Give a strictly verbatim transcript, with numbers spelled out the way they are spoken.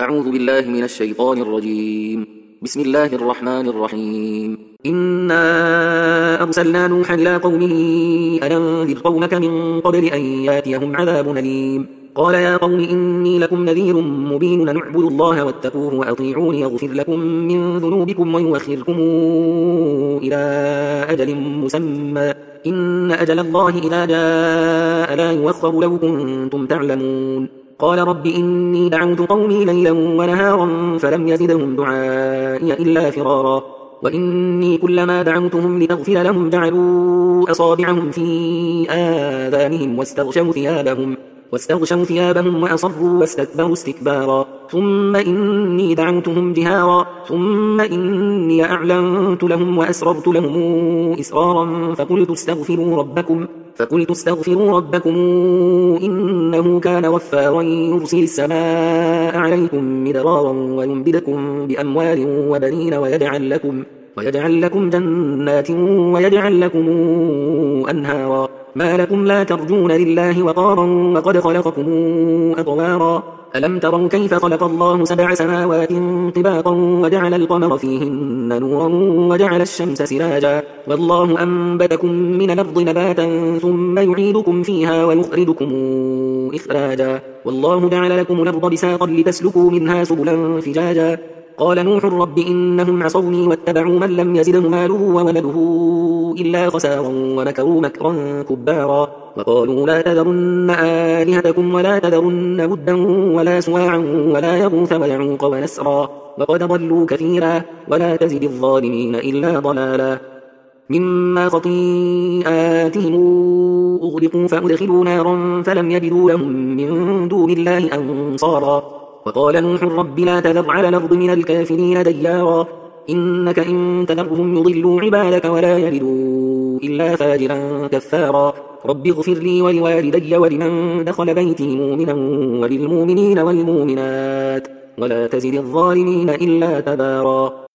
أعوذ بالله من الشيطان الرجيم. بسم الله الرحمن الرحيم. إنا أرسلنا نوحا إلى قومه أن أنذر قومك من قبل أن ياتيهم عذاب أليم. قال يا قوم إني لكم نذير مبين أن اعبدوا الله واتقوه وأطيعون يغفر لكم من ذنوبكم ويؤخركم إلى أجل مسمى إن أجل الله إذا جاء لا يؤخر لو كنتم تعلمون. قال رب إني دعوت قومي ليلا ونهارا فلم يزدهم دعائي إلا فرارا وإني كلما دعوتهم لتغفر لهم جعلوا أصابعهم في آذانهم واستغشوا ثيابهم واستغشوا ثيابهم وأصروا واستكبروا استكبارا ثم إني دعوتهم جهارا ثم إني أعلنت لهم وأسررت لهم إسرارا فقلت استغفروا ربكم فقلت استغفروا ربكم إنه كان غفارا يرسل السماء عليكم مدرارا ويمددكم بأموال وبنين ويجعل لكم ويجعل لكم جنات ويجعل لكم أنهارا ما لكم لا ترجون لله وقارا وقد خلقكم أطوارا ألم تروا كيف خلق الله سبع سماوات طباقا وجعل القمر فيهن نورا وجعل الشمس سراجا والله أنبتكم من الأرض نباتا ثم يعيدكم فيها ويخرجكم إخراجا والله جعل لكم الأرض بساطا لتسلكوا منها سبلا فجاجا قال نوح رب إنهم عصوني واتبعوا من لم يزده ماله وولده إلا خسارا ومكروا مكرا كبارا وقالوا لا تذرن آلهتكم ولا تذرن ودا ولا سواعا ولا يغوث ويعوق ونسرا وقد ضلوا كثيرا ولا تزد الظالمين إلا ضلالا مما خطيئاتهم أغرقوا فأدخلوا نارا فلم يجدوا لهم من دون الله أنصارا وقال نوح رب لا تذر على الأرض من الكافرين ديارا إنك إن تذرهم يضلوا عبادك ولا يلدوا إلا فاجرا كفارا رب اغفر لي ولوالدي ولمن دخل بيتي مؤمنا وللمؤمنين والمؤمنات ولا تزد الظالمين إلا تبارا.